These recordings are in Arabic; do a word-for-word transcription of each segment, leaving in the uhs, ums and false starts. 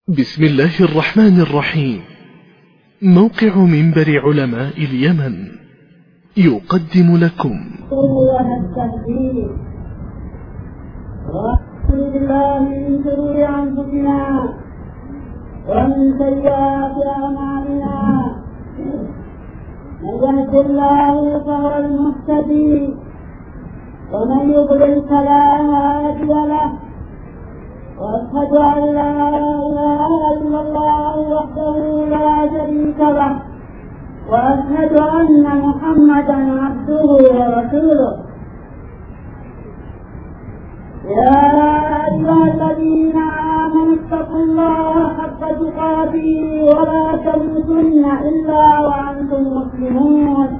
بسم الله الرحمن الرحيم. موقع منبر علماء اليمن يقدم لكم ونعوذ بالله من شرور أنفسنا ومن سيئات أعمالنا، من يهد الله فهو المهتدي ومن يضلل فلا هادي له، وأشهد أن لا إله إلا الله وحده لا شريك له، وأشهد أن محمدا عبده ورسوله. يا أيها الذين آمنوا اتقوا الله حق تقاته ولا تموتن إلا وأنتم مسلمون.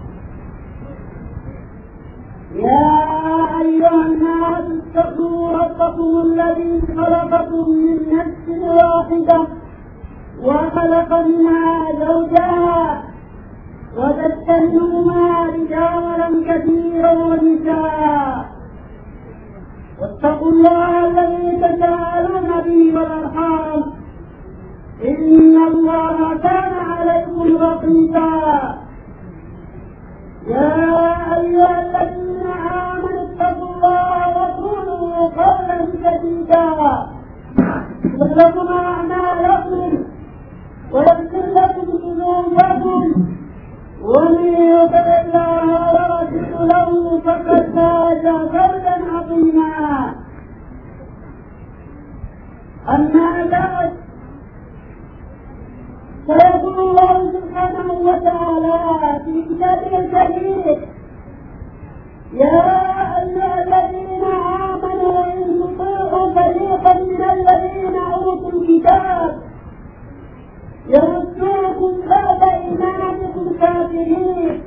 يا أيها الناس اتقوا ربكم الذي خلقكم من نفس واحدة وخلق منها زوجها وبث منهما رجالا كثيرا ونساء، واتقوا الله الذي تساءلون به والأرحام إن الله كان عليكم رقيبا. يا أيها الذين آمنوا اتقوا الله وقولوا قولا سديدا يصلح لكم أعمالكم ويغفر لكم ذنوبكم، ومن يطع الله ورسوله فقد فاز فوزا عظيما. أما بعد، فيقول الله سبحانه وتعالى في كتابه الكريم: يا أيها الذين آمنوا إن تطيعوا فريقا من الذين أوتوا الكتاب يردوكم بعد إيمانكم كافرين،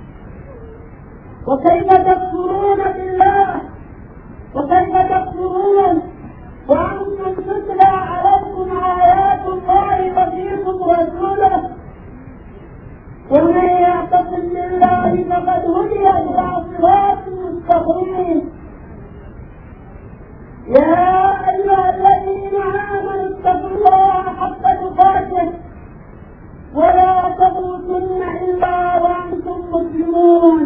وكيف تكفرون بالله وكيف تكفرون وأنتم تتلى عليكم آيات الله وفيكم رسوله، ومن يعتصم بالله فقد هدي إلى صراط مستقيم. يا أيها الذين آمنوا اتقوا الله حق تقاته ولا تموتن إلا وأنتم مسلمون.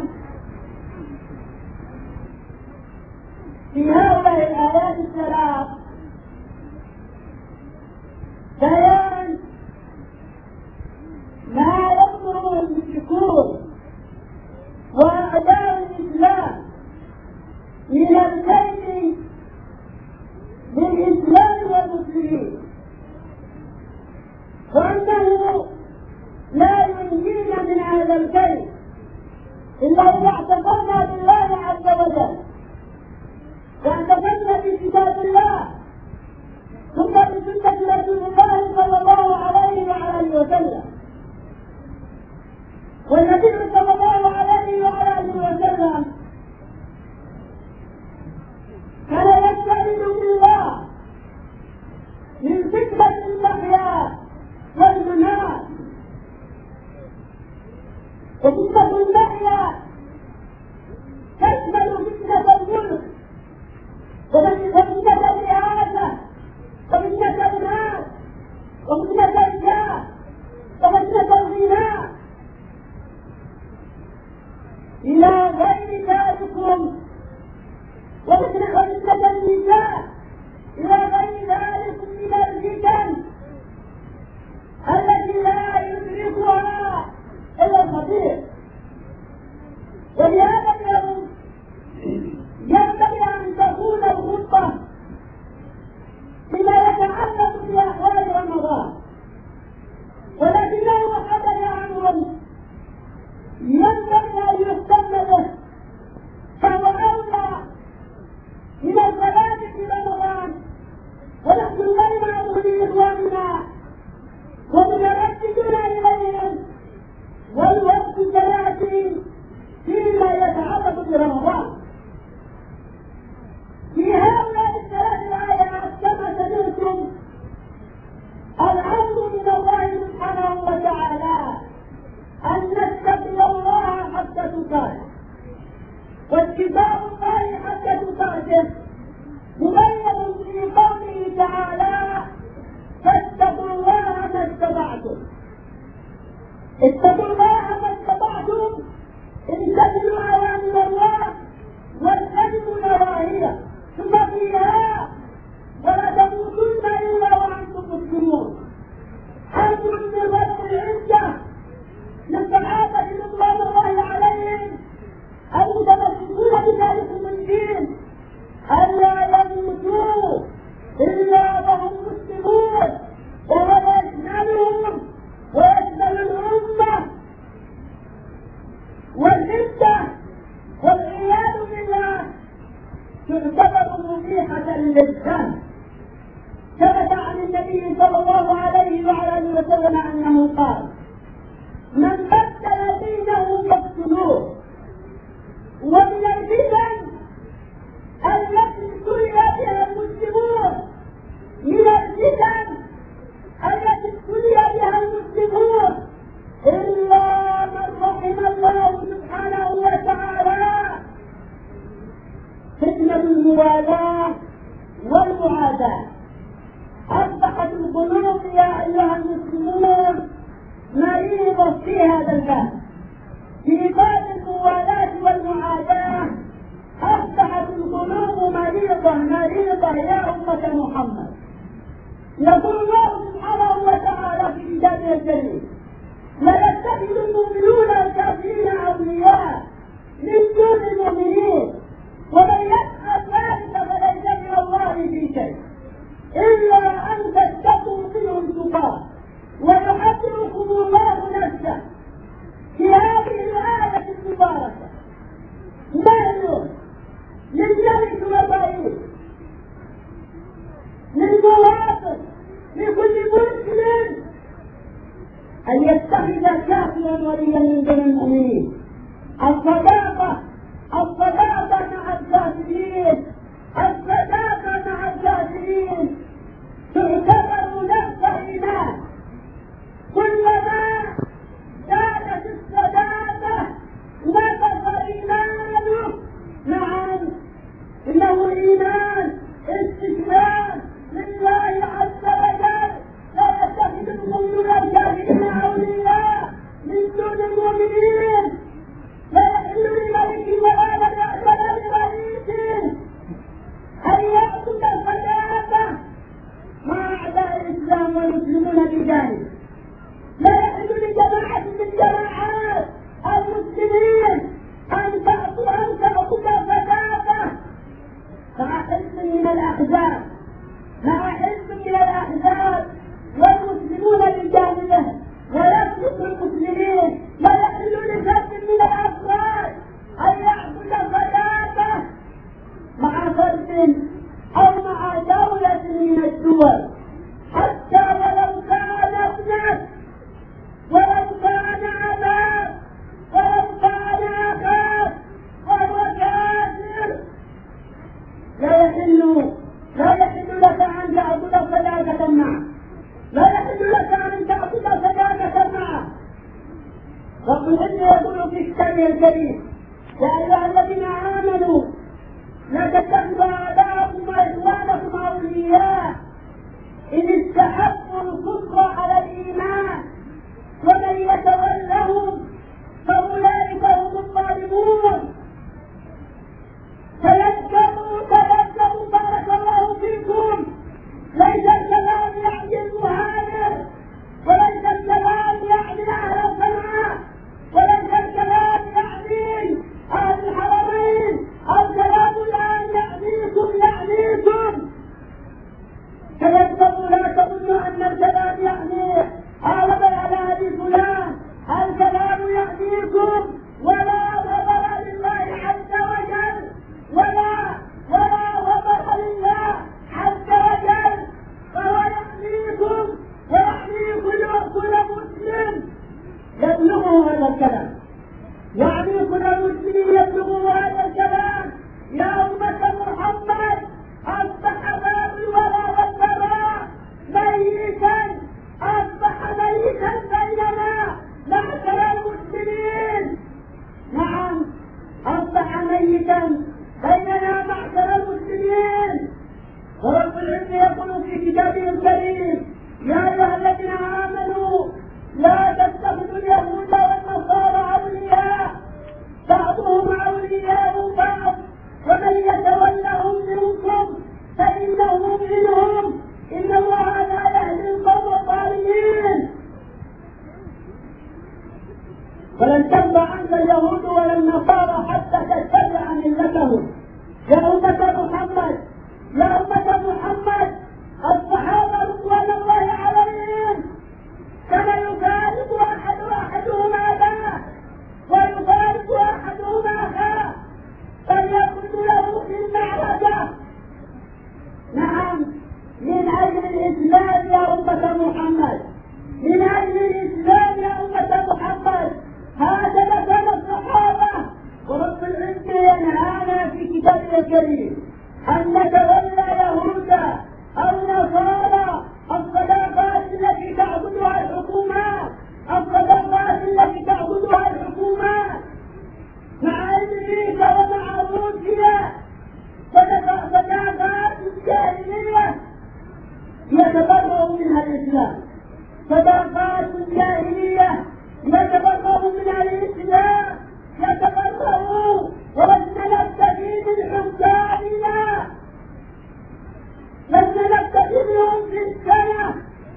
في هؤلاء الآيات الثلاث بيان ما يصدر المشركون وأعداء الإسلام من الكيد للإسلام والمسلمين، وأنه لا ينجينا من هذا الكيد إلا إذا اعتصمنا بالله عز وجل واعتصمنا بكتاب الله ثم بسنة رسول الله صلى الله عليه وعلى آله وسلم. والنبي صلى الله عليه وعلى آله وسلم كان يستعين بالله من فتنة المحيا والممات، وفتنة المحيا تشمل فتنة الملك وفتنة الرئاسة وفتنة المال وفتنة الجاه وفتنة الغناء إلى غير ذلكم، وفتنة النساء إلى غير ذلك من الفتن التي لا يدركها إلا الخبير. مريضة في هذا الباب في باب الموالاة والمعاداة. أصبحت القلوب مريضة مريضة يا أمة محمد. يقول الله سبحانه وتعالى في كتابه الكريم: لا يتخذ المؤمنون الكافرين أولياء من دون المؤمنين ومن يفعل ذلك فليس من الله في شيء إلا أن تتقوا منهم تقاه ويحذركم الله نفسه. في هذه الآية المباركة نهي للملك والرئيس للمواطن لكل مسلم أن يتخذ كافرا وليا من دون المؤمنين. الصداقة الصداقة مع الكافرين الصداقة مع الكافرين تعتبر نفس إيمان. كلما زادت الصداقة نقص إيمانه. نعم إنه إيمان استسلام لله عز وجل. لا يتخذ المؤمنون الكافرين أولياء من دون المؤمنين. لا يحل لملك ولا ولا لرئيس أن يأخذ الصداقة مع أعداء الإسلام والمسلمون بجانب. لا يحل لجماعة من جماعات المسلمين أن تأخذ أن تأخذ صداقة مع حزب من الأحزاب مع حزب من الأحزاب والمسلمون بجانبه ويسلك المسلمين. لا يحل لفرد من الأفراد أن يأخذ صداقة مع فرد أو مع دولة من الدول حتى ولو كان ابنه ولو كان أباه ولو كان أخاه وهو كافر. لا يحل لا يحل لك أن تأخذ صداقة معه. لا يحل لك أن تأخذ صداقة معه. رب العزة يقول في كتابه الكريم: يا أيها الذين آمنوا لا تتخذوا آباءكم وإخوانكم أولياء إن استحبوا الكفر على الإيمان ومن يتولهم فأولئك هم الظالمون. تيسروا تيسروا بارك الله فيكم. ليس الكلام يعني المهاجر وليس الكلام يعني أهل صنعاء وليس الكلام يعني أهل الحرمين. الكلام الآن يعنيكم يعنيكم. تيسروا لا تظنوا أن الكلام يعني أغلب على هذه فلان. الكلام يعنيكم ولا وضع لله عز وجل ولا ولا وضع لله عز وجل. فهو يعنيكم ويعني كل كل مسلم يبلغه هذا الكلام. يعني كل مسلم يبلغه هذا الكلام. يا أمة محمد أصبح باب الولاء والبراء ميتا. أصبح ميتا بيننا معشر المسلمين. نعم أصبح ميتا بيننا معشر المسلمين. ورب العزة يقول في كتابه الكريم: يا أيها الذين آمنوا لا تتخذوا اليهود والنصارى أولياء بعضهم أولياء بعض ومن يتولهم منكم فإنه منهم إن الله لا يهدي القوم الظالمين. ولن ترضى عنك اليهود ولا النصارى حتى تتبع ملتهم. يا أمة محمد يا أمة محمد الصحابة رضوان الله عليهم كما يفارق أحد أحدهم أباه ويفارق أحدهم أخاه فليكن له في المعركة. نعم من أجل الإسلام يا أمة محمد من أجل الإسلام يا أمة محمد. هذا كان الصحابة. ورب العزة ينهانا في كتابه الكريم أن نتولى يهودا أو نصارى الصداقات التي تعبدها الحكومات الصداقات التي تعبدها الحكومات مع أمريكا ومع روسيا. صداقات الجاهلية يتبرأ منها الإسلام. صداقات الجاهلية يتبرأوا من الإسلام، يتبرأوا ولسنا نبتغي من حكامنا، لسنا نبتغي منهم في السنة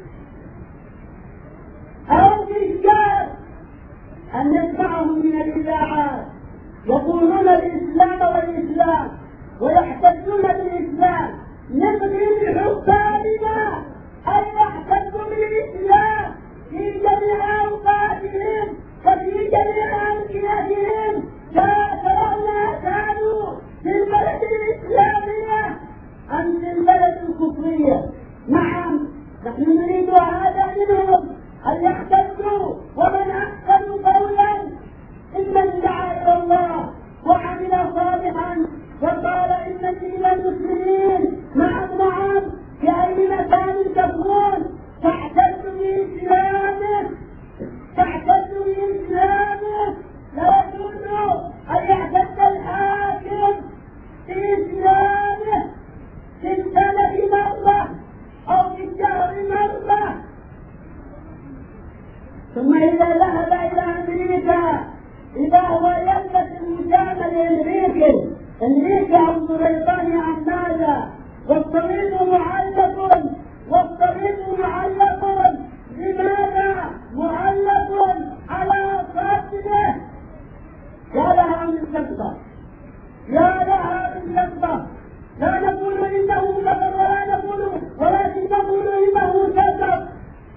أو في الشهر أن نسمعهم من الإذاعات يقولون الإسلام والإسلام ويحتجون بالإسلام. نبغي بحكامنا أن يحتجوا بالإسلام في جميع أوقاتهم وفي جميع أمكنتهم، سواء كانوا في البلد الإسلامية أم في البلد الكفرية. نعم، نحن نريد هذا منهم أن يحتجوا، ومن أحسن قولا ممن دعا إلى الله وعمل صالحا وقال إنني من المسلمين. نعم نعم، في أي مكان تكون تعتز بإسلامه، تعتز بإسلامه. لا يجوز أن يعتز الحاكم بإسلامه في السنة مرة أو في الشهر مرة. ثم إذا ذهب إلى أمريكا إذا هو يلبس المجامل الأمريكي أمريكا أو بريطانيا عن ماذا؟ والصليب معلق، والصليب معلق لماذا؟ معلق على صدره. يا لها من شبطة، يا لها من شبطة. لا نقول إنه كفر ولا نقول، ولكن نقول إنه كفر.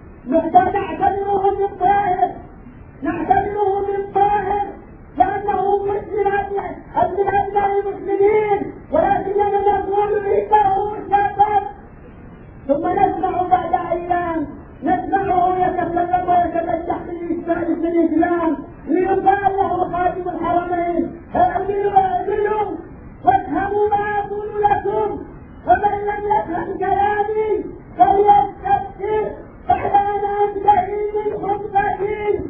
نعتبره من طاهر، نعتبره من طاهر لأنه مسلم من أبناء المسلمين، ولكننا نقول إنه كفر. ثم نسمع بعد أيام نسمعه يتكلم ويتبجح في الإسلام، ليقال له خادم الحرمين اعملوا اعملوا وافهموا ما أقول لكم، ومن لم يفهم كلامي فليستبشر بعد أن أنتهي من خطبتي.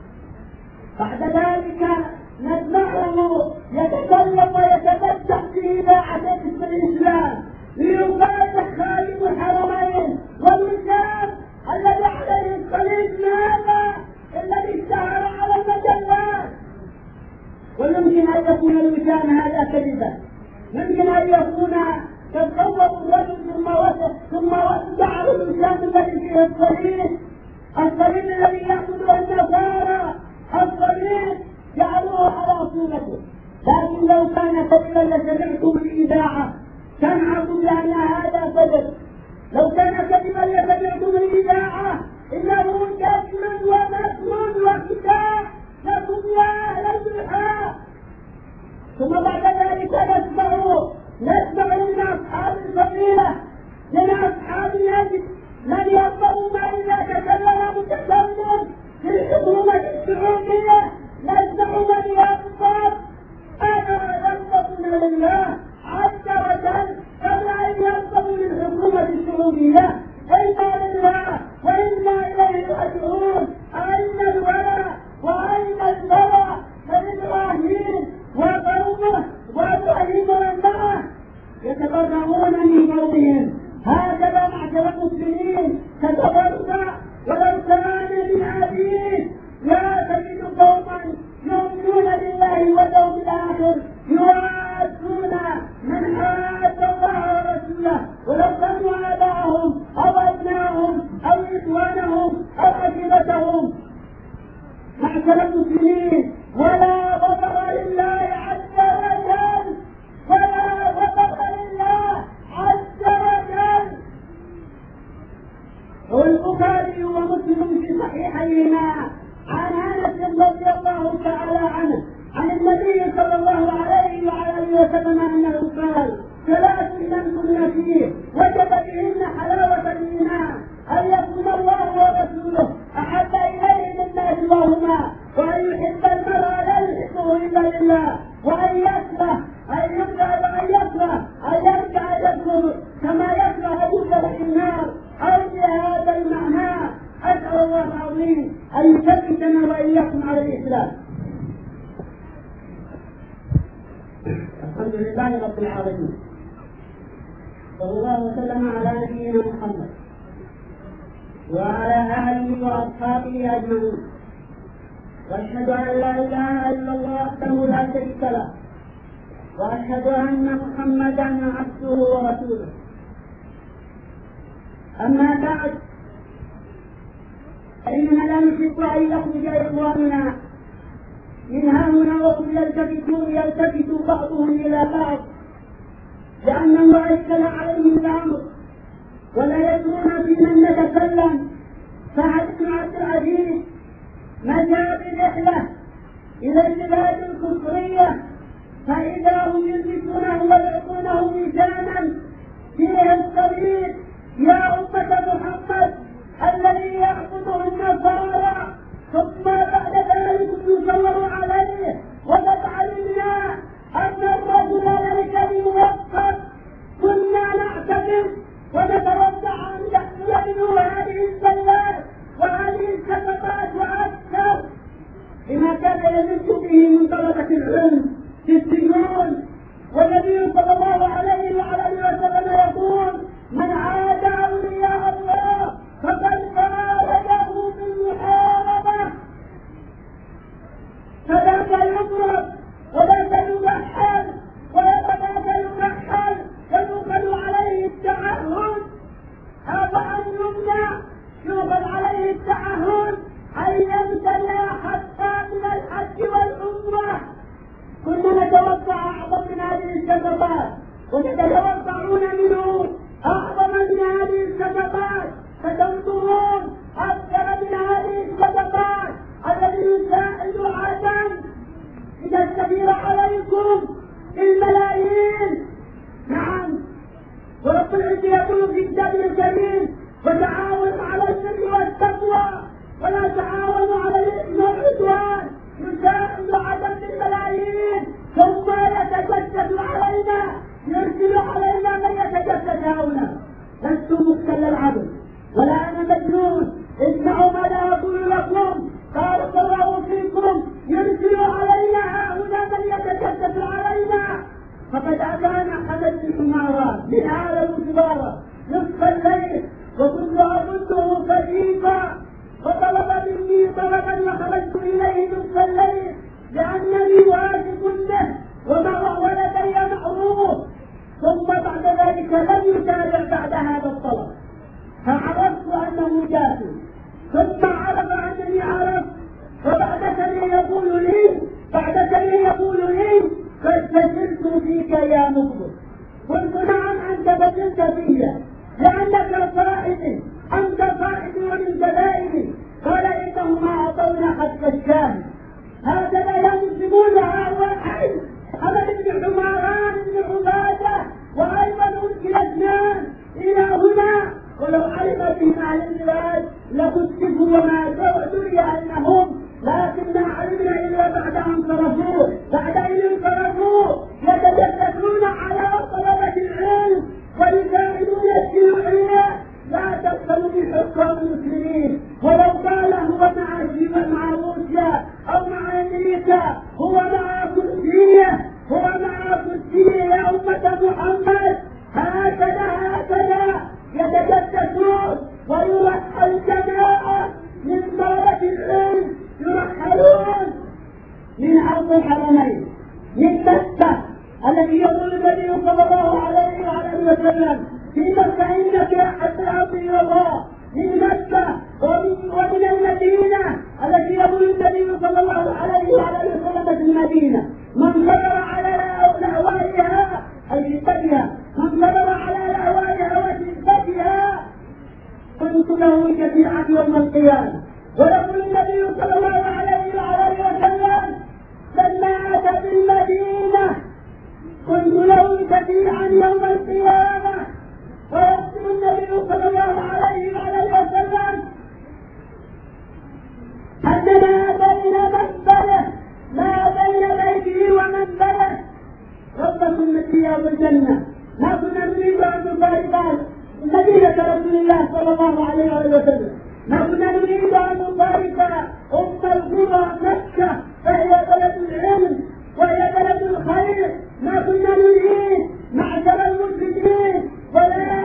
بعد ذلك نسمعه يتكلم ويتبجح في إذاعة الإسلام، ليقال خادم الحرمين والوسام الذي عليه الصليب ماذا؟ الذي اشتهر على المجلات. ويمكن أن يكون الوسام هذا كذبا، يمكن أن يكون تصور الرجل ثم وسط ثم جعل الوسام الذي فيه الصليب، الصليب الذي يأخذه النصارى، الصليب جعلوه على صورته. لكن لو كان كذبا لسمعتم الإذاعة سمعكم لأن هذا كذب. لو كان كذبا لسمعتم الإذاعة إنه كذب ومكر وخداع لكم يا أهل البحار. ثم بعد ذلك نسمع نسمع من أصحاب الفضيلة من أصحاب النجد من ينظر ما إذا تكلم متكلم في الحكومة السعودية، نسمع من ينظر أنا ينظر لله عز وجل قبل أن ينظر للحكومة السعودية. إنا لله وإنا إليه راجعون. أين الولاء وأين البراء من إبراهيم وقومه وإبراهيم ومن معه؟ يتبرؤون من قومهم. هكذا معشر المسلمين تتبرأ ولو كان من أبيه. لا تجد قوما يؤمنون بالله واليوم الآخر يوادون من حاد الله ورسوله ولو كانوا آباءهم أو أبناءهم أو إخوانهم أو عشيرتهم. معشر المسلمين، ولا وفر لله عز وجل، ولا وفر لله عز وجل. والبخاري ومسلم في صحيحيهما عن انس رضي الله تعالى عنه عن النبي صلى الله عليه وعلى اله وسلم انه قال: ثلاث من كن فيه وجب بهن حلاوه الايمان، ان يكون الله ورسوله احب اليه مما سواهما، وان يحب المرء لا يحبه الا لله، وان يكره ان يبغض وان يكره ان يرجع يكفر كما يكره ان يدخل في النار. او بهذا المعنى اسال الله العظيم ان يثبتنا واياكم على الاسلام. الحمد لله رب العالمين، صلى الله وسلم على نبينا محمد وعلى اله واصحابه اجمعين. واشهد ان لا اله الا الله وحده لا شريك له واشهد ان محمدا عبده ورسوله. اما بعد، فاننا لا نحب ان يخرج اخواننا من ها هنا وهم يلتفتون يلتفت بعضهم الى بعض، لان الله اشتلى عليهم الامر ولا يدرون في من نتكلم. سعد بن عبد العزيز مشى برحله الى البلاد الكفريه، فاذا هم يلبسونه ويعطونه ميزانا فيه الطريق: يا أمة محمد الذي يعبده النصارى. ثم بعد ذلك يصور عليه. وقد علمنا أن الرجل ليس بموفق. كنا نعتقد ونتوقع أن تحصل منه هذه الزلات وهذه السببات وأكثر، لما كان يمد به من طلبة العلم في السجون. والنبي صلى الله عليه وعلى اله وسلم يقول: من عاد اولياء الله فقد بايعه بالمحاربه. فذاك يضرب وذاك يبحر وذاك يكحل ويؤخذ عليه التعهد. هذا ان يمنع يؤخذ عليه التعهد ان يمتنع حتى من الحج والعمره. كنا نتوقع اعظم من هذه السببات وتتوقعون منه اعظم من هذه السببات، فتنظرون اكثر من هذه السببات التي يساعد عدم لتستدير عليكم بالملايين. نعم، ورب العزة يقول في كتابه الكريم: وتعاونوا على البر والتقوى ولا تعاونوا على الاثم والعدوان. يساعد عدم بالملايين ثم يتجسد علينا، يرسل علينا من يتجسد هنا. لست مختل العبد ولا انا مجنون، اسمعوا ماذا اقول لكم. بارك الله فيكم. يرسل علينا هنا من يتجسد علينا. فقد اتانا حدث الحمارات من هذا المجبار نصف الليل وكنت اظنه خفيفا، وطلب مني طلبا وخرجت اليه نصف الليل لانني واثق به وما ولدي معروف. ثم بعد ذلك لم يتابع بعد هذا الطلب، فعرفت انه جاسم، ثم عرف انني عرفت، وبعد سنه يقول لي بعد سنه يقول لي: فاستجلت فيك يا مخلص. قلت: نعم انت فجلت في لانك صائد، انت صائد ومن دلائلي. قال: انهم اعطونا حتى الشاهد. هكذا ينسبون هؤلاء الحي حمد بن حماران بن عباده وايضا ارسل اثنان الى هنا، ولو علم بهم اهل البلاد لكتبوا وما دري انهم، لكن ما علمنا الا بعد ان صرفوا. بعد ان انصرفوا يتجسسون على طلبه العلم ويساعدون الشيوعيه. لا تدخلوا بحكام المسلمين، ولو قال هو مع مع روسيا او مع امريكا، هو مع كرسيه، هو مع كرسيه يا امه محمد. هكذا هكذا يتجسسون ويرحل جماعه من طلبه العلم، يرحلون من ارض الحرمين، من مكه التي يقول النبي صلى الله عليه وعلى وسلم: في مكة إنك أحب الأرض إلى الله. من مكة ومن, ومن المدينة التي يقول النبي صلى الله عليه وعلى وسلم في المدينة: من صبر على لهوائها أي شدتها، من صبر على لهوائها وشدتها كنت له شفيعا يوم القيامة. ويقول النبي صلى الله عليه وعلى وسلم: من مات في المدينة كنت له شفيعا يوم القيامة. ويقول النبي صلى الله عليه وعلى وسلم: أن ما بين منبره ما بين بيته ومنبره ربكم ثياب الجنة. ما كنا نريد أن نفارق مدينة رسول الله صلى الله عليه وسلم، ما كنا نريد أن نفارق أم القرى مكة فهي بلد العلم وهي بلد الخير. ما كنا نريد معشر المسلمين،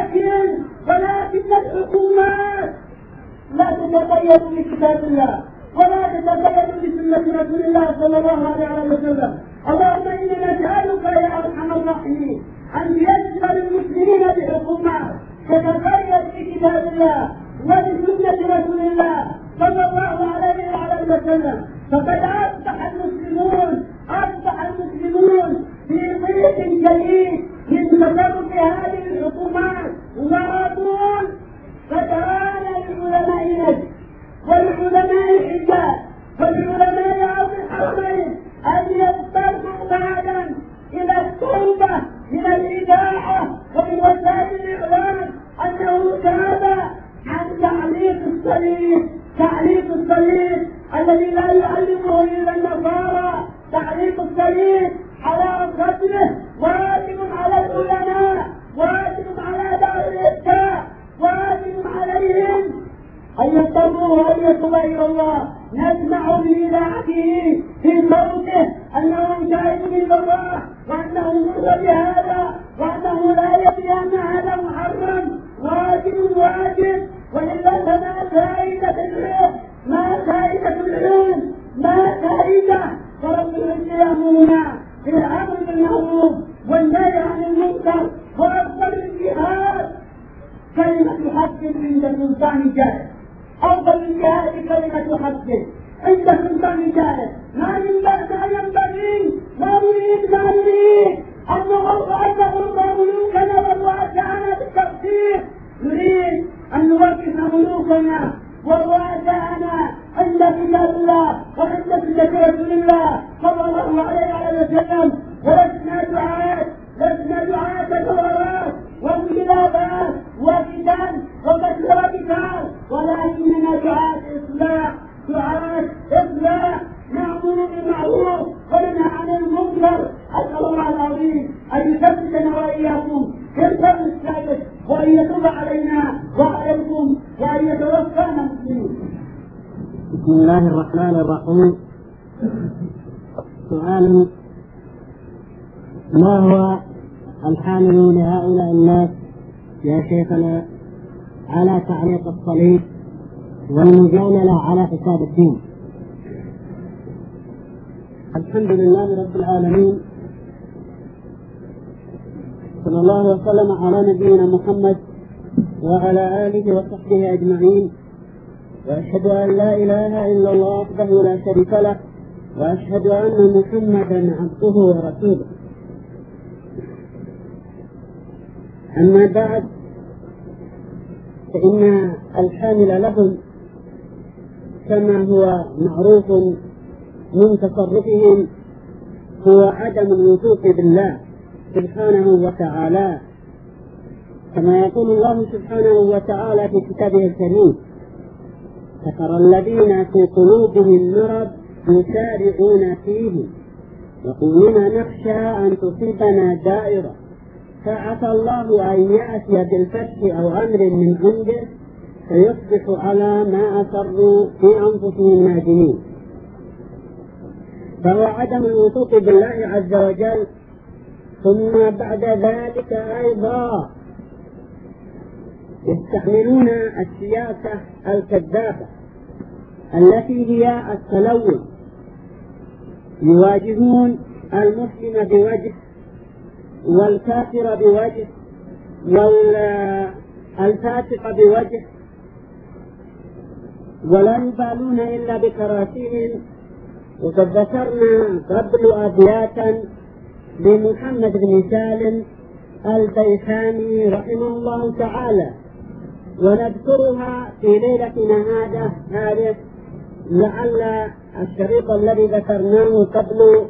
ولكن ولكن الحكومات لا تتقيد بكتاب الله ولا تتبعوا بسنة رسول الله صلى الله عليه وسلم. اللهم إنا نسألك يا أرحم الراحمين أن تيسر المسلمين بحكمك تتقيد بكتاب الله وبسنة رسول الله صلى الله عليه وعلى وسلم. فقد أصبح المسلمون أصبح المسلمون في ضيق جديد من تصرف هذه الحكومات وراءون فتران للعلماء نجد والعلماء الحجاج والعلماء أرض الحرمين أن يضطروا بعدا إلى التوبة من الإذاعة ومن وسائل الإعلام أنه تاب عن تعليق الصليب تعليق الصليب الذي لا يعلمه إلا النصارى. تعليق الصليب على قتله واجب على العلماء واجب على دار الإفتاء واجب عليهم أن يضطروا وأن يتوبوا إلى الله. نسمع بإذاعته في صوته أنه شاهد بالله وأنه مر بهذا وأنه لا يدري أن هذا محرم. واجب واجب وإلا فما فائدة العلم ما فائدة العلم ما فائدة. فرب العزة يأمرنا بالأمر بالمعروف والنهي عن المنكر وأفضل الجهاد كلمة حق عند سلطان جائر. أفضل الجهاد كلمة حق عند سلطان جائر. ما ينبغي ما نريد ما نريد أن نغرق ملوكنا ورؤساءنا بالتقصير. نريد أن نوقف ملوكنا ورؤساءنا عند كتاب الله وعند سنة رسول الله صلى الله عليه وسلم. ولسنا دعاة لسنا دعاة ثورات وانقلابات وفتن وقتل وقتال ولكننا دعاة إصلاح دعاة إصلاح نأمر بالمعروف وننهى عن المنكر. أسأل الله العظيم أن يثبتنا وإياكم في القرن السادس وأن يتوب علينا وعليكم وأن يتوفانا مسلمين. بسم الله الرحمن الرحيم. سؤال: ما هو الحامل لهؤلاء الناس يا شيخنا على تعليق الصليب والمجاملة على حساب الدين؟ الحمد لله رب العالمين، صلى الله وسلم على نبينا محمد وعلى آله وصحبه أجمعين، وأشهد أن لا إله إلا الله وحده لا شريك له، وأشهد أن محمدا عبده ورسوله. أما بعد، فإن الحامل لهم كما هو معروف من تصرفهم هو عدم الوثوق بالله سبحانه وتعالى، كما يقول الله سبحانه وتعالى في كتابه الكريم: فترى الذين في قلوبهم مرض يسارعون فيه يقولون نخشى أن تصيبنا دائرة فعسى الله أن يأتي بالفتح أو أمر من عنده فيصبحوا على ما أسروا في أنفسهم نادمين. فهو عدم الوثوق بالله عز وجل. ثم بعد ذلك أيضا يستعملون السياسة الكذابة التي هي التلون، يواجهون المسلم بوجه والكافر بوجه والفاسق بوجه، ولا يبالون إلا بكراسيهم. وقد ذكرنا قبل أبياتا لمحمد بن سالم البيخاني رحمه الله تعالى، ونذكرها في ليلتنا هذا هذه لعل الشريط الذي ذكرناه قبل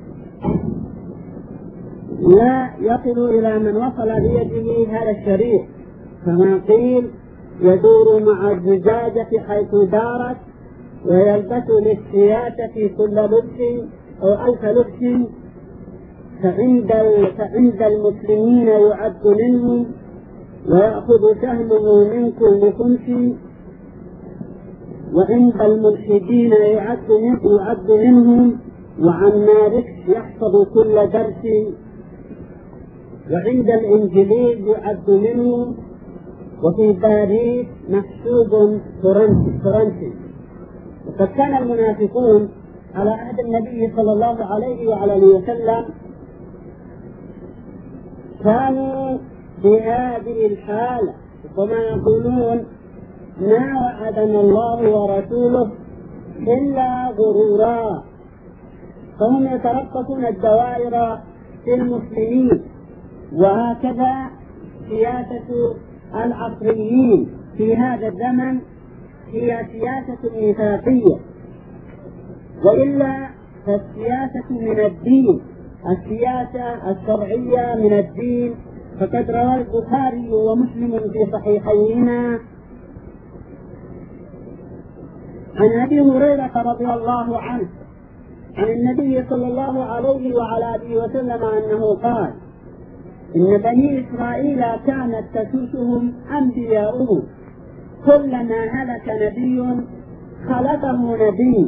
لا يصل إلى من وصل بيده هذا الشريط. كما قيل: يدور مع الزجاجة حيث دارت ويلبس للسياسة كل لبس أو ألف لبس، فعند, فعند المسلمين يعد منهم ويأخذ سهمه من كل خمس، وعند الملحدين يعد, من يعد منهم وعن ماركس يحفظ كل درس، وعند الإنجليز يعد منهم، وفي باريس محسوب فرنسي. وقد كان المنافقون على عهد النبي صلى الله عليه وعلى اله وسلم كانوا بهذه الحالة، وما يقولون ما وعدنا الله ورسوله إلا غرورا، فهم يترقصون الدوائر في المسلمين. وهكذا سياسة العصريين في هذا الزمن هي سياسة نفاقية، وإلا فالسياسة من الدين، السياسة الشرعية من الدين. فقد روى البخاري ومسلم في صحيحيهما عن أبي هريرة رضي الله عنه عن النبي صلى الله عليه وعلى آله وسلم أنه قال: إن بني إسرائيل كانت تسوسهم أنبياؤهم، كلما هلك نبي خلفه نبي،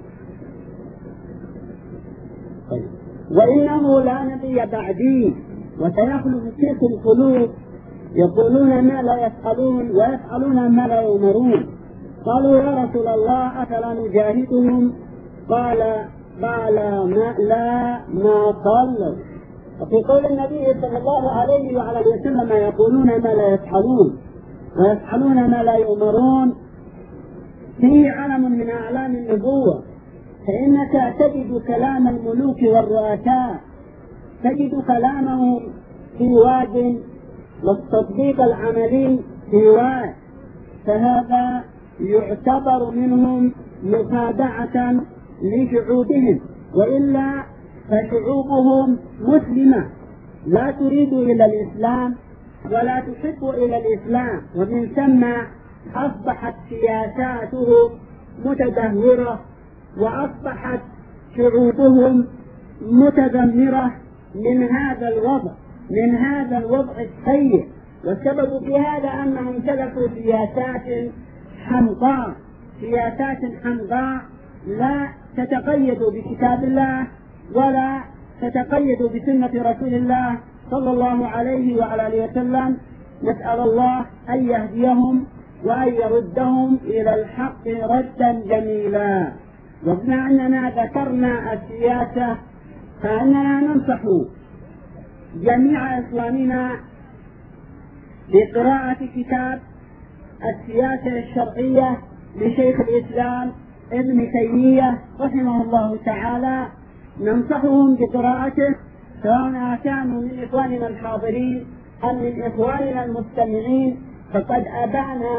وإنه لا نبي بعدي، وسيخلف فيكم الخلوف يقولون ما لا يفعلون ويفعلون ما لا يؤمرون. قالوا: يا رسول الله أفلا نجاهدهم؟ قال: قال ما لا ما صلوا. وفي قول النبي صلى الله عليه وعلى اله وسلم: يقولون ما لا يفعلون ويفعلون ما لا يؤمرون، فيه علم من أعلام النبوة. فإنك تجد كلام الملوك والرؤساء، تجد كلامهم في واد والتطبيق العملي في واد، فهذا يعتبر منهم مخادعة لشعوبهم، وإلا فشعوبهم مسلمة لا تريد إلى الإسلام ولا تحب إلى الإسلام، ومن ثم أصبحت سياساته متدهورة، وأصبحت شعوبهم متذمرة من هذا الوضع من هذا الوضع السيء. والسبب في هذا أنهم سلكوا سياسات حمقاء سياسات حمقاء لا تتقيد بكتاب الله ولا تتقيد بسنة رسول الله صلى الله عليه وعلى آله وسلم. نسأل الله أن يهديهم وأن يردهم إلى الحق ردا جميلا. وبما أننا ذكرنا السياسة فإننا ننصح جميع إخواننا بقراءة كتاب السياسة الشرعية لشيخ الإسلام ابن تيمية رحمه الله تعالى. ننصحهم بقراءته سواء كانوا من إخواننا الحاضرين أم من إخواننا المستمعين، فقد أبانا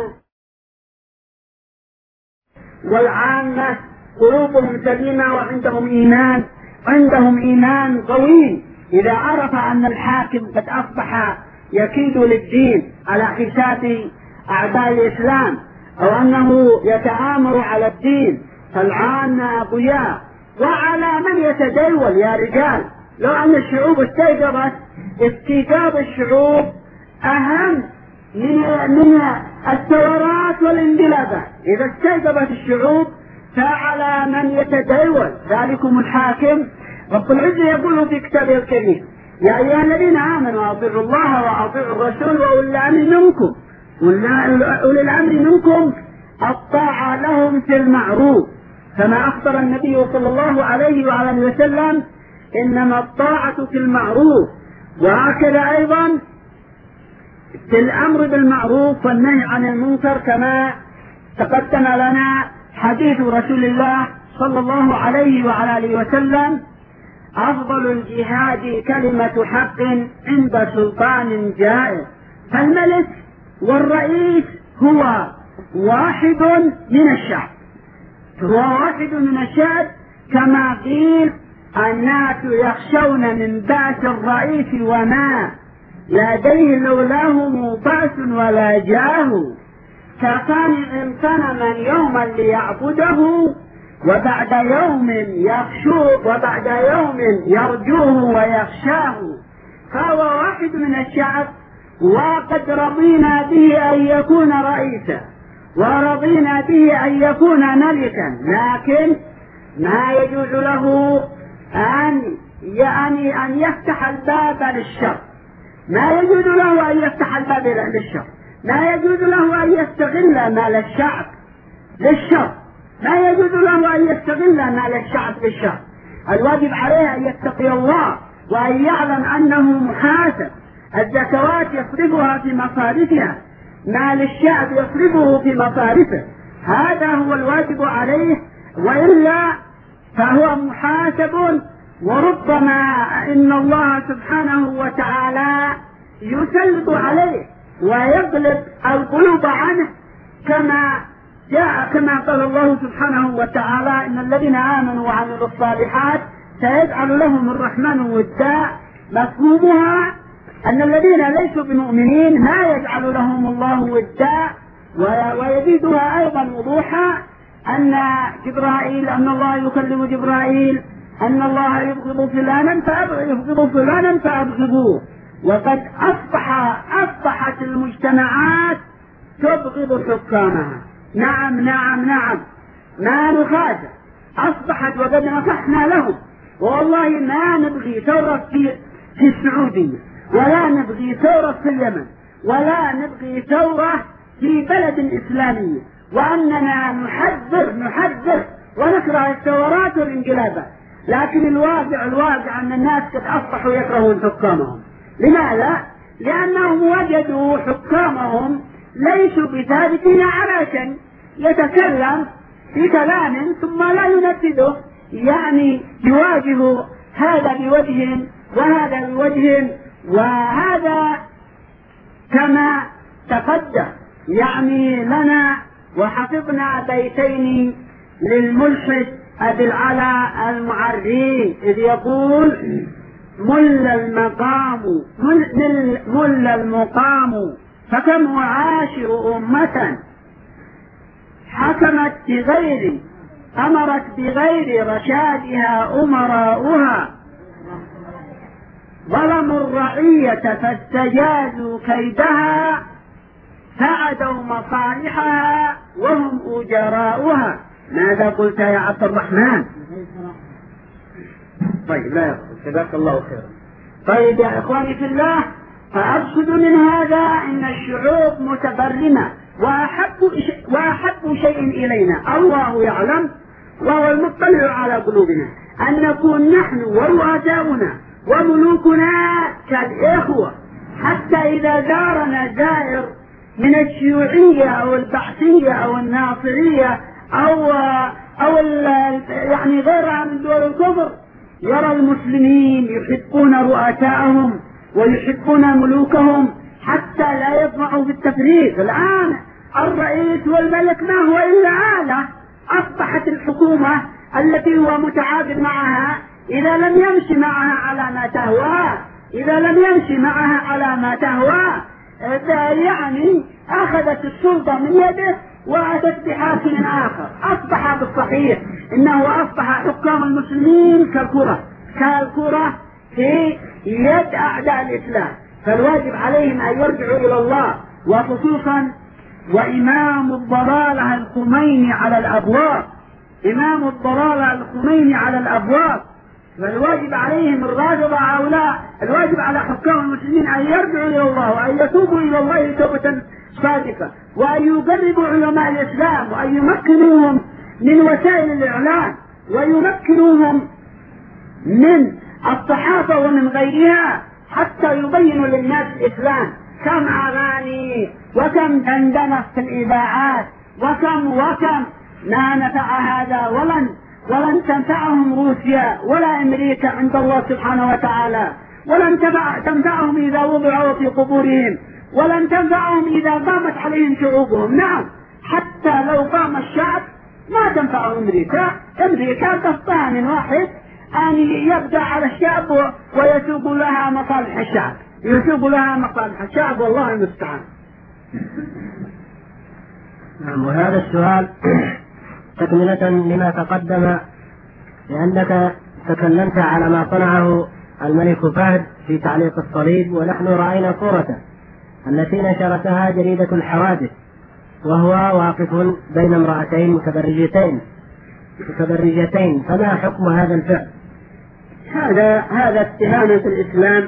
والعامة قلوبهم سليمة وعندهم إيمان عندهم إيمان قوي إذا عرف أن الحاكم قد أصبح يكيد للدين على حساب أعداء الإسلام أو أنه يتآمر على الدين، فالعامة أقوياء. وعلى من يتدول يا رجال، لو أن الشعوب استيقظت استيقاظ الشعوب أهم من من الثورات والانقلابات. إذا استيقظت الشعوب فعلى من يتدول ذلكم الحاكم. رب العزة يقول في كتابه الكريم: يا أيها الذين آمنوا أطيعوا الله وأطيعوا الرسول وأولي الأمر منكم أولي الأمر منكم الطاعة لهم في المعروف. كما أخبر النبي صلى الله عليه وعلى آله وسلم: إنما الطاعة في المعروف. وهكذا أيضا في الأمر بالمعروف والنهي عن المنكر، كما تقدم لنا حديث رسول الله صلى الله عليه وعلى آله وسلم: أفضل الجهاد كلمة حق عند سلطان جائر. فالملك والرئيس هو واحد من الشعب هو واحد من الشعب كما قيل: الناس يخشون من بأس الرئيس وما لديه لولاه بأس ولا جاه، كصانع صنما يوما ليعبده وبعد يوم يخشوه وبعد يوم يرجوه ويخشاه. فهو واحد من الشعب، وقد رضينا به أن يكون رئيسا ورضينا به أن يكون ملكا، لكن ما يجوز له أن يعني أن يفتح الباب للشر، ما يجوز له أن يفتح الباب للشر، ما يجوز له أن يستغل مال الشعب للشر. ما يجوز له أن يستغل مال الشعب بالشر. الواجب عليه أن يتقي الله وأن يعلم أنه محاسب. الزكوات يصرفها في مصارفها، مال الشعب يصرفه في مصارفه، هذا هو الواجب عليه، وإلا فهو محاسب. وربما إن الله سبحانه وتعالى يسلط عليه ويغلب القلوب عنه، كما جاء كما قال الله سبحانه وتعالى: إن الذين آمنوا وعملوا الصالحات سيجعل لهم الرحمن ودا. مفهومها أن الذين ليسوا بمؤمنين ما يجعل لهم الله ودا. ويزيدها أيضا وضوحا أن جبرائيل أن الله يكلم جبرائيل أن الله يبغض فلانا فيبغض فلانا فأبغضوه. وقد أصبح أصبحت المجتمعات تبغض حكامها. نعم نعم نعم ما نخاجة، أصبحت وقد نصحنا لهم، والله ما نبغي ثورة في في السعودية، ولا نبغي ثورة في اليمن، ولا نبغي ثورة في بلد إسلامي، وأننا نحذر نحذر ونكره الثورات والانقلابات. لكن الواقع الواقع أن الناس قد أصبحوا يكرهون حكامهم. لماذا؟ لأنهم وجدوا حكامهم ليسوا بثابتين على شيء، يتكلم في كلام ثم لا ينفذه، يعني يواجه هذا بوجه وهذا بوجه، وهذا كما تقدم يعني لنا. وحفظنا بيتين للملحد أبي العلا المعري إذ يقول: مل المقام مل, مل المقام فكم وعاشر أمة حكمت بغير أمرت بغير رشادها أمراؤها، ظلموا الرعية فاستجازوا كيدها، سعدوا مصالحها وهم أجراؤها. ماذا قلت يا عبد الرحمن؟ طيب لا يقول، جزاك الله خيرا. طيب يا إخواني في الله، فأقصد من هذا أن الشعوب متبرمة، وأحب وأحب شيء إلينا الله يعلم وهو المطلع على قلوبنا أن نكون نحن ورؤساؤنا وملوكنا كالإخوة، حتى إذا زارنا زائر من الشيوعية أو البعثية أو الناصرية أو أو يعني غيرها من دول الكفر، يرى المسلمين يحبون رؤساءهم ويحبون ملوكهم حتى لا يطمعوا في التفريق. الآن الرئيس والملك ما هو إلا آلة. أصبحت الحكومة التي هو متعاقد معها إذا لم يمشي معها على ما تهوى إذا لم يمشي معها على ما تهوى يعني أخذت السلطة من يده وأتت بحاكم آخر. أصبح بالصحيح إنه أصبح حكام المسلمين كالكرة كالكرة في يد أعداء الإسلام. فالواجب عليهم أن يرجعوا إلى الله، وخصوصا وإمام الضلالة الخميني على الأبواب إمام الضلالة الخميني على الأبواب فالواجب عليهم الرافضة هؤلاء، الواجب على حكام المسلمين أن يرجعوا إلى الله وأن يتوبوا إلى الله توبة صادقة، وأن يقربوا علماء الإسلام، وأن يمكنوهم من وسائل الإعلام، ويمكنوهم من الصحافة ومن غيرها حتى يبينوا للناس الإسلام. كم أغاني وكم دندنة في الإذاعات وكم وكم ما نفع هذا ولن ولن تنفعهم روسيا ولا أمريكا عند الله سبحانه وتعالى، ولن تنفعهم إذا وضعوا في قبورهم، ولن تنفعهم إذا قامت عليهم شعوبهم. نعم، حتى لو قام الشعب ما تنفع أمريكا. أمريكا تستطيع من واحد أن يبدأ على الشعب ويسوق لها مصالح الشعب يسوق لها مصالح الشعب والله المستعان. نعم، وهذا السؤال تكملة لما تقدم، لأنك تكلمت على ما صنعه الملك فهد في تعليق الصليب، ونحن رأينا صورته التي نشرتها جريدة الحوادث وهو واقف بين امرأتين متبرجتين متبرجتين فما حكم هذا الفعل؟ هذا هذا اتهام في الإسلام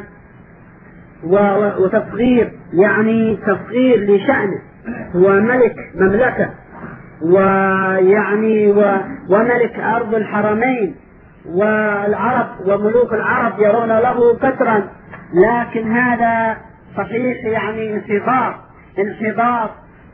وتصغير، يعني تصغير لشأنه. هو ملك مملكة ويعني وملك أرض الحرمين، والعرب وملوك العرب يرون له قطرا، لكن هذا صحيح يعني انحطاط انحطاط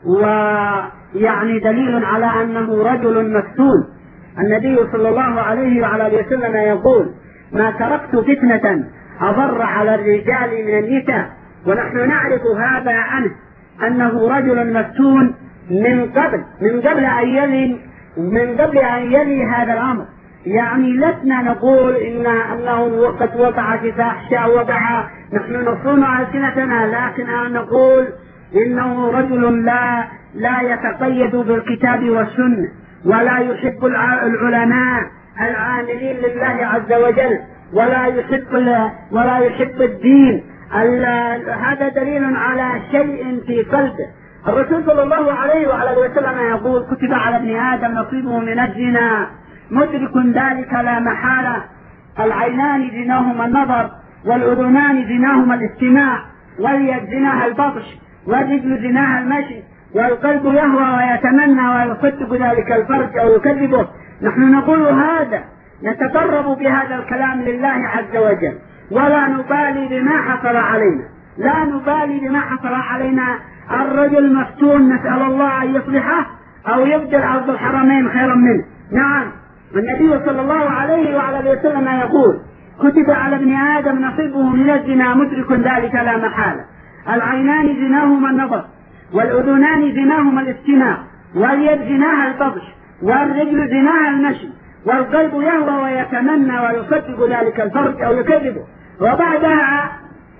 ويعني دليل على أنه رجل مفتون. النبي صلى الله عليه وعلى اله وسلم يقول: ما تركت فتنة أضر على الرجال من النساء. ونحن نعرف هذا عنه أنه رجل مفتون من قبل من قبل أن يلي من قبل أن يلي هذا الأمر. يعني لسنا نقول إن أنه قد وقع في فاحشة وقع نحن نصون ألسنتنا، لكن نقول إنه رجل لا لا يتقيد بالكتاب والسنة، ولا يحب العلماء العاملين لله عز وجل، ولا يحب ولا يحب الدين. هذا دليل على شيء في قلبه. الرسول صلى الله عليه وعلى اله وسلم يقول: كتب على ابن آدم نصيبه من الزنا مدرك ذلك لا محالة. العينان زناهما النظر، والأذنان زناهما الاستماع، واليد زناها البطش، والرجل زناها المشي، والقلب يهوى ويتمنى ويصدق ذلك الفرج أو يكذبه. نحن نقول هذا، نتقرب بهذا الكلام لله عز وجل، ولا نبالي بما حصل علينا لا نبالي بما حصل علينا. الرجل مفتون، نسأل الله أن يصلحه أو يبدل أرض الحرمين خيرا منه. نعم، النبي صلى الله عليه وعلى اله وسلم يقول: كتب على ابن آدم نصيبه من الزنا مدرك ذلك لا محالة. العينان زناهما النظر، والأذنان زناهما الاستماع، واليد زناها البطش، والرجل زناها المشي، والقلب يهوى ويتمنى ويصدق ذلك الفرج أو يكذبه. وبعدها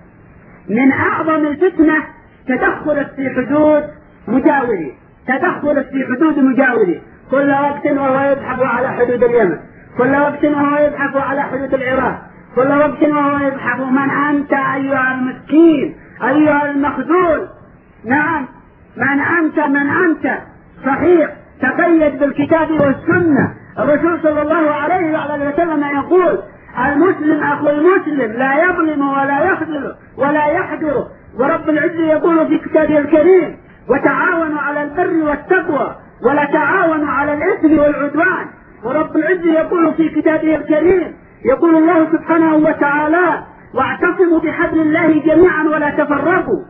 من أعظم الفتنة تدخلت في حدود مجاوري تدخلت في حدود مجاوري كل وقت وهو يبحث على حدود اليمن، كل وقت وهو يبحث على حدود العراق، كل وقت وهو يبحث: من أنت أيها المسكين أيها المخذول؟ نعم، من أنت من أنت صحيح، تقيد بالكتاب والسنة. الرسول صلى الله عليه وعلى وسلم يقول: المسلم أخو المسلم، لا يظلم ولا يخذل ولا يحقره. ورب العزة يقول في كتابه الكريم: وتعاونوا على البر والتقوى ولا تعاونوا على الإثم والعدوان. ورب العزة يقول في كتابه الكريم، يقول الله سبحانه وتعالى: واعتصموا بحبل الله جميعا ولا تفرقوا.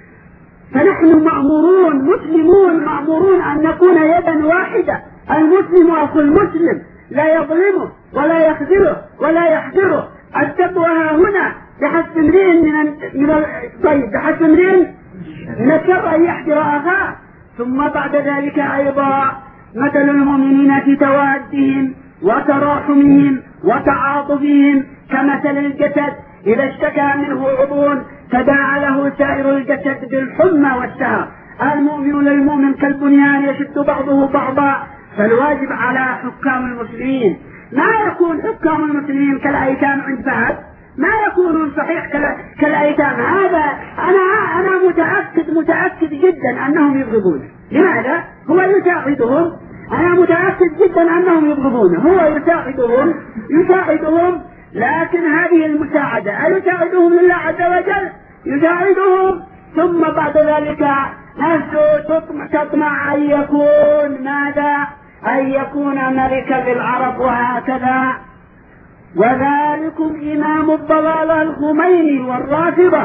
فنحن مأمورون مسلمون مأمورون أن نكون يدا واحدة. المسلم أخو المسلم، لا يظلمه ولا يخذله ولا يحقره. التقوى هنا بحسب امرئ من من طيب بحسب امرئ من الشر أن يحقر أخاه. ثم بعد ذلك أيضا: مثل المؤمنين في توادهم وتراحمهم وتعاطفهم كمثل الجسد إذا اشتكى منه عضو تداعى له سائر الجسد بالحمى والسهر. المؤمن للمؤمن كالبنيان يشد بعضه بعضا. فالواجب على حكام المسلمين ما يكون حكام المسلمين كالأيتام عند فهد، ما يكونون صحيح كالأيتام. هذا أنا أنا متأكد متأكد جدا أنهم يبغضون. لماذا؟ هو يساعدهم. أنا متأكد جدا أنهم يبغضون. هو يساعدهم يساعدهم لكن هذه المساعدة أيساعدهم لله عز وجل؟ يساعدهم ثم بعد ذلك نفسه تطمع أن يكون ماذا؟ أن يكون ملكا للعرب وهكذا. وذلكم إمام الضلال الخميني والرافضة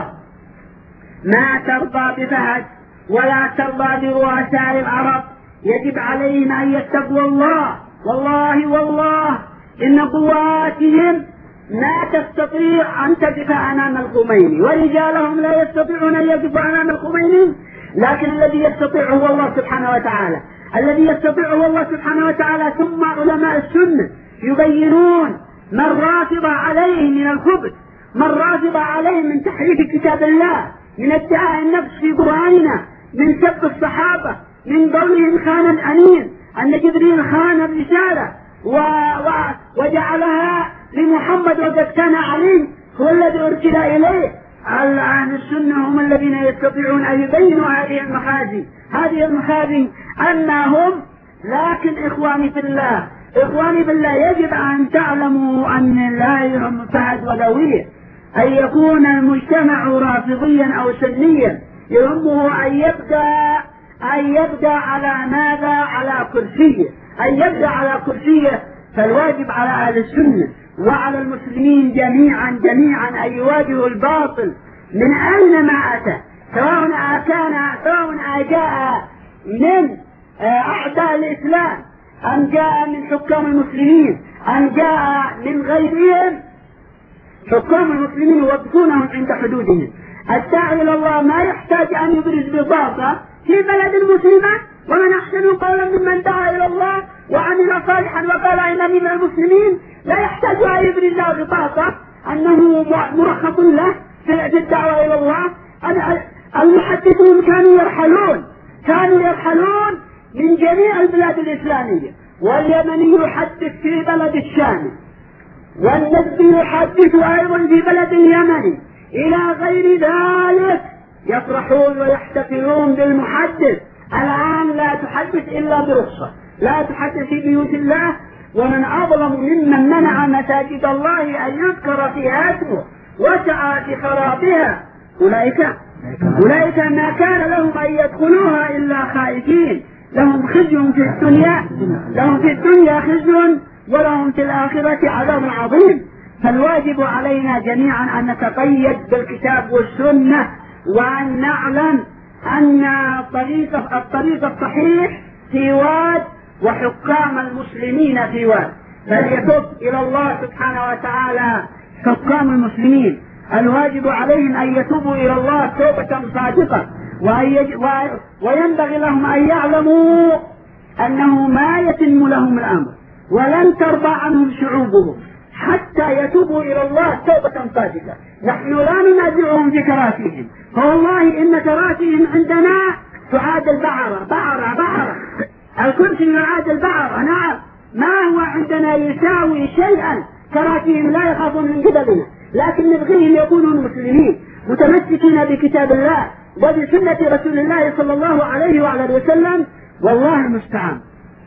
ما ترضى بفهد ولا ترضى برؤساء العرب. يجب عليهم أن يتقوا الله. والله والله إن قواتهم ما تستطيع أن تقف أمام الخميني، ورجالهم لا يستطيعون أن يقفوا أمام الخميني، لكن الذي يستطيع هو الله سبحانه وتعالى. الذي يستطيع هو الله سبحانه وتعالى. ثم علماء السنة يبينون من راغب عليه من الخبث، من راغب عليه من تحريف كتاب الله، من ادعاء النفس في قرآننا، من سب الصحابة، من قولهم خان الأمين أن جبريل خان الرسالة و... و... وجعلها لمحمد وقد كان عليه هو الذي أرسل إليه. الآن السنة هم الذين يستطيعون أن يبينوا هذه المخازي هذه المخازي أنهم. لكن إخواني في الله إخواني بالله يجب أن تعلموا أن لا يهم فهد وذويه أن يكون المجتمع رافضيا أو سنيا. يهمه أن يبقى أن يبدأ على ماذا؟ على كرسيه، أن يبدأ على كرسيه. فالواجب على أهل السنة وعلى المسلمين جميعا جميعا أن يواجهوا الباطل من أين ما أتى، سواء كان سواء جاء من أعداء الإسلام أم جاء من حكام المسلمين أم جاء من غيرهم. حكام المسلمين يوقفونهم عند حدودهم. الداعي إلى الله ما يحتاج أن يبرز بساطة في بلد مسلمة، ومن أحسن قولا ممن دعا إلى الله وعمل صالحا وقال إنني من المسلمين. لا يحتاج أن يبرز بساطة أنه مرخص له في الدعوة إلى الله. المحدثون كانوا يرحلون كانوا يرحلون من جميع البلاد الإسلامية، واليمني يحدث في بلد الشام، والنجدي يحدث أيضا في بلد اليمن، إلى غير ذلك. يفرحون ويحتفلون بالمحدث. الآن لا تحدث إلا برخصة، لا تحدث في بيوت الله. ومن أظلم ممن منع مساجد الله أن يذكر فيها اسمه وسعى في خرابها. أولئك أولئك ما كان لهم أن يدخلوها إلا خائفين، لهم خزي في الدنيا لهم في الدنيا خزي ولهم في الآخرة عذاب عظيم. فالواجب علينا جميعا أن نتقيد بالكتاب والسنة، وأن نعلم أن الطريق الطريق الصحيح في واد وحكام المسلمين في واد. فليتوب إلى الله سبحانه وتعالى حكام المسلمين. الواجب عليهم أن يتوبوا إلى الله توبة صادقة، وينبغي لهم أن يعلموا أنه ما يتم لهم الأمر ولن ترضى عنهم شعوبهم حتى يتوبوا إلى الله توبة صادقة. نحن لا ننازعهم في كراسيهم، فوالله إن كراسيهم عندنا تعادل بعرة بعرة بعرة الكرسي يعادل بعرة. نعم، ما هو عندنا يساوي شيئا. كراسيهم لا يخافون من قبلنا، لكن نبغيهم يكونوا مسلمين متمسكين بكتاب الله وبسنة رسول الله صلى الله عليه وعلى وسلم. والله المستعان.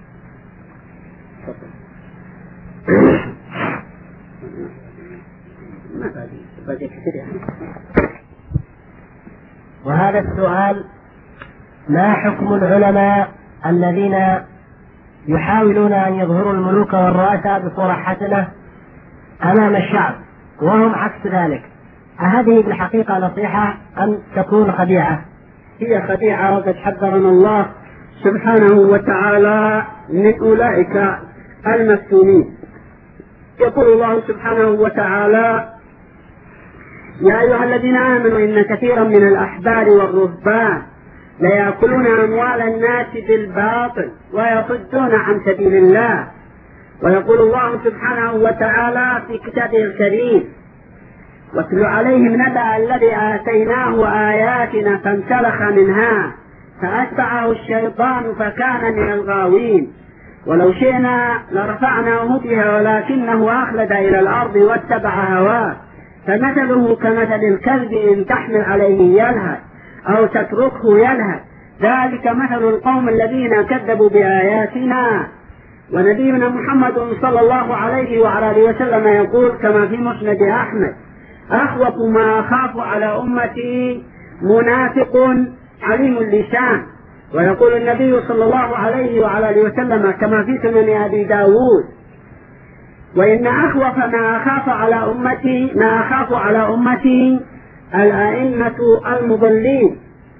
وهذا السؤال: ما حكم العلماء الذين يحاولون أن يظهروا الملوك والرؤساء بصورة حسنة أمام الشعب وهم عكس ذلك؟ أهذه بالحقيقة نصيحة أم تكون خديعة؟ هي خديعة، وقد حذرنا الله سبحانه وتعالى من أولئك المفتونين. يقول الله سبحانه وتعالى: يا أيها الذين آمنوا إن كثيرا من الأحبار والرهبان ليأكلون أموال الناس بالباطل ويصدون عن سبيل الله. ويقول الله سبحانه وتعالى في كتابه الكريم: واتل عليهم نبأ الذي آتيناه آياتنا فانسلخ منها فأتبعه الشيطان فكان من الغاوين. ولو شئنا لرفعناه بها ولكنه أخلد إلى الأرض واتبع هواه فمثله كمثل الكلب إن تحمل عليه يلهث أو تتركه يلهث، ذلك مثل القوم الذين كذبوا بآياتنا. ونبينا محمد صلى الله عليه وعلى آله وسلم يقول كما في مسند أحمد: أخوف ما أخاف على أمتي منافق عليم اللسان. ويقول النبي صلى الله عليه وعلى آله وسلم كما في سنن أبي داود: وإن أخوف ما أخاف على أمتي ما أخاف على أمتي الأئمة المضلين.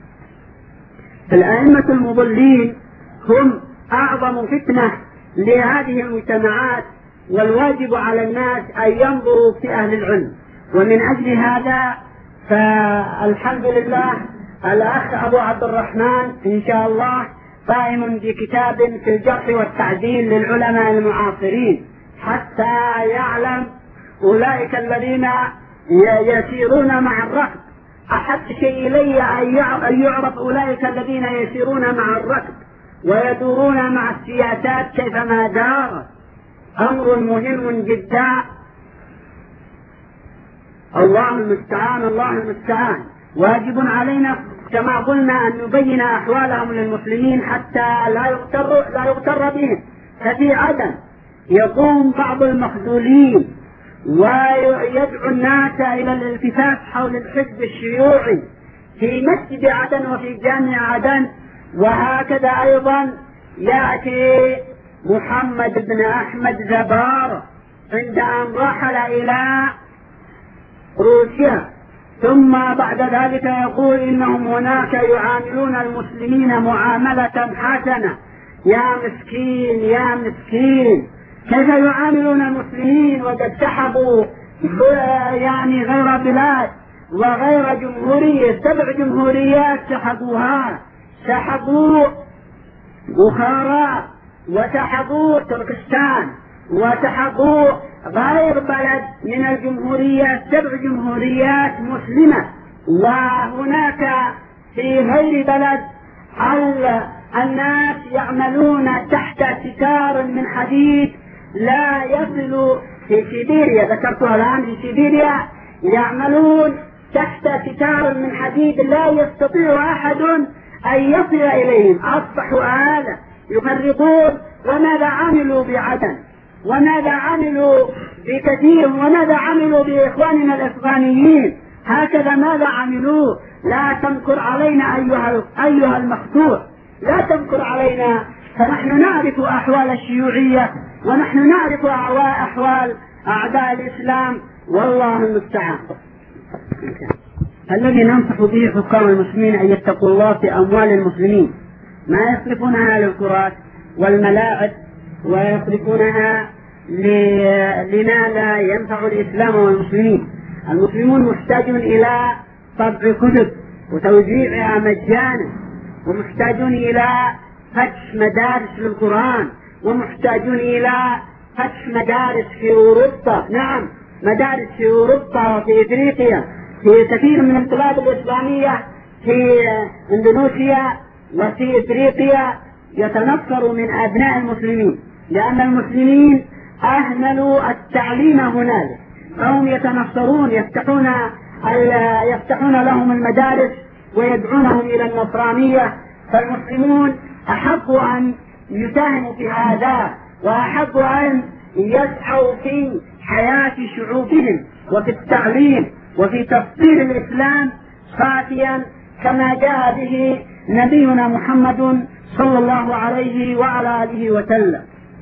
الأئمة المضلين هم أعظم فتنة لهذه المجتمعات، والواجب على الناس أن ينظروا في أهل العلم. ومن أجل هذا فالحمد لله الأخ أبو عبد الرحمن إن شاء الله قائم بكتاب في الجرح والتعديل للعلماء المعاصرين، حتى يعلم أولئك الذين يسيرون مع الركب. أحب شيء إلي أن يعرف أولئك الذين يسيرون مع الركب ويدورون مع السياسات كيفما دارت. أمر مهم جدا. الله المستعان الله المستعان. واجب علينا كما قلنا أن نبين أحوالهم للمسلمين حتى لا يغتر لا يغتر بهم. ففي عدن يقوم بعض المخذولين ويدعو الناس إلى الالتفاف حول الحزب الشيوعي في مسجد عدن وفي جامع عدن، وهكذا أيضا يأتي محمد بن أحمد زبار عند أن رحل إلى روسيا، ثم بعد ذلك يقول إنهم هناك يعاملون المسلمين معاملة حسنة. يا مسكين يا مسكين، كيف يعاملون المسلمين وقد سحبوا يعني غير بلاد وغير جمهورية، سبع جمهوريات سحبوها، سحبوا بخارى وسحبوا تركستان وسحبوا غير بلد من الجمهوريات، سبع جمهوريات مسلمة. وهناك في غير بلد الناس يعملون تحت ستار من حديد لا يصل. في سيبيريا ذكرتها الآن، في سيبيريا يعملون تحت ستار من حديد لا يستطيع أحد أن يصل إليهم، أصبحوا آلة يفرقون. وماذا عملوا بعدن؟ وماذا عملوا بكثير؟ وماذا عملوا بإخواننا الأفغانيين؟ هكذا ماذا عملوا؟ لا تنكر علينا أيها أيها المخدوع، لا تنكر علينا، فنحن نعرف أحوال الشيوعية ونحن نعرف أحوال أعداء الإسلام، والله المستعان. الذي ننصح به حكام المسلمين أن يتقوا الله في أموال المسلمين، ما يصرفونها للكرات والملاعب ويصرفونها لما لا ينفع الإسلام والمسلمين. المسلمون محتاجون إلى طبع كتب وتوزيعها مجانا، ومحتاجون إلى فتح مدارس للقرآن، ومحتاجون إلى فتح مدارس في أوروبا، نعم مدارس في أوروبا وفي إفريقيا، في كثير من البلاد الإسلامية، في إندونيسيا وفي إفريقيا يتنصر من أبناء المسلمين، لأن المسلمين أهملوا التعليم هنالك، فهم يتنصرون، يفتحون يفتحون لهم المدارس ويدعونهم إلى النصرانية. فالمسلمون أحبوا أن يساهموا في هذا، وأحبوا أن يسعوا في حياة شعوبهم وفي التعليم وفي تفسير الإسلام صافيا كما جاء به نبينا محمد صلى الله عليه وعلى آله وسلم.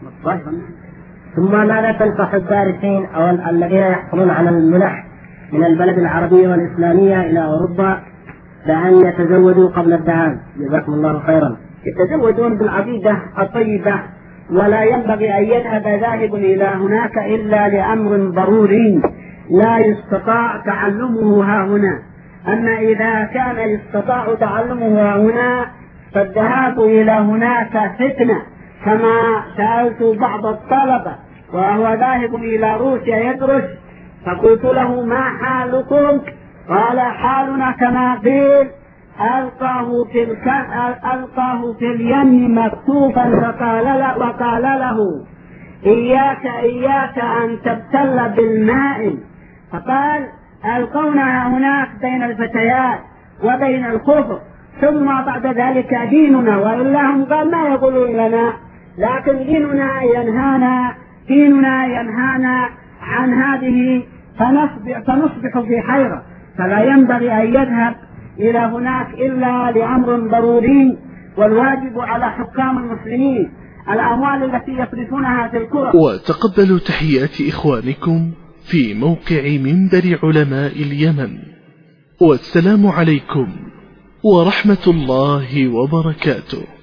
ثم ماذا تنصح الدارسين أو الذين يحصلون على المنح من البلد العربية والإسلامية إلى أوروبا بأن يتزودوا قبل الذهاب؟ جزاكم الله خيرا. يتزودون بالعقيدة الطيبة، ولا ينبغي أن يذهب ذاهب إلى هناك إلا لأمر ضروري لا يستطاع تعلمه ها هنا. أما إذا كان يستطاع تعلمه ها هنا فالذهاب إلى هناك فتنة، كما سألت بعض الطلبة وهو ذاهب إلى روسيا يدرس، فقلت له ما حالكم؟ قال حالنا كما قيل ألقاه في ألقاه في اليم مكتوفا فقال له وقال له إياك إياك أن تبتل بالماء، فقال ألقونا هناك بين الفتيات وبين الكفر، ثم بعد ذلك ديننا، وإلا هم قال ما يقولون لنا، لكن ديننا ينهانا ديننا ينهانا عن هذه، فنصبح, فنصبح في حيرة. فلا ينبغي أن يذهب إلى هناك إلا لأمر ضروري، والواجب على حكام المسلمين الأموال التي يصرفونها في الكرة. وتقبلوا تحيات إخوانكم في موقع منبر علماء اليمن، والسلام عليكم ورحمة الله وبركاته.